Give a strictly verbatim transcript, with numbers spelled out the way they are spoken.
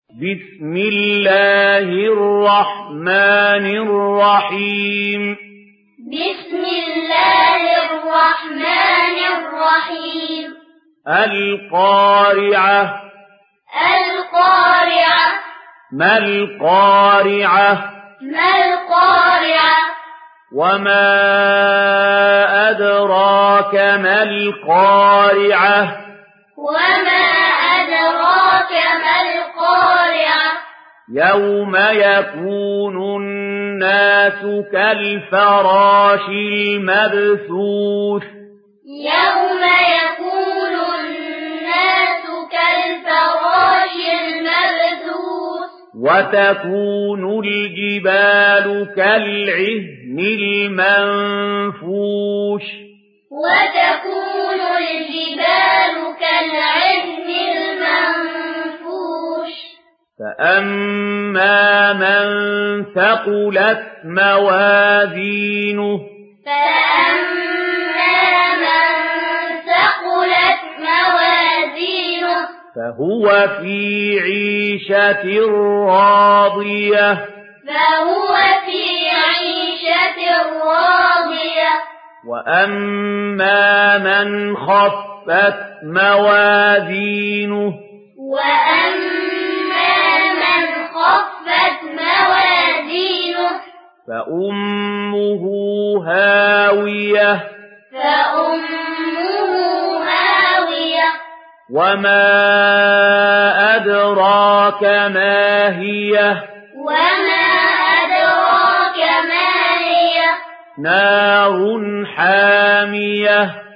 بسم الله الرحمن الرحيم بسم الله الرحمن الرحيم القارعة القارعة ما القارعة ما القارعة وما أدراك ما القارعة وما أدراك ما القارعة يوم يكون الناس كالفراش المبثوث يوم يكون الناس كالفراش المبثوث وتكون الجبال كالعهن المنفوش وتكون الجبال كالعهن المنفوش فأما من ثقلت موازينه فأما من ثقلت موازينه فهو في عيشة راضية فهو في عيشة راضية وأما من خفت موازينه وأما من خفت موازينه فأمه هاوية فأمه هاوية وما أدراك ما هي وما أدراك ما هي نار حامية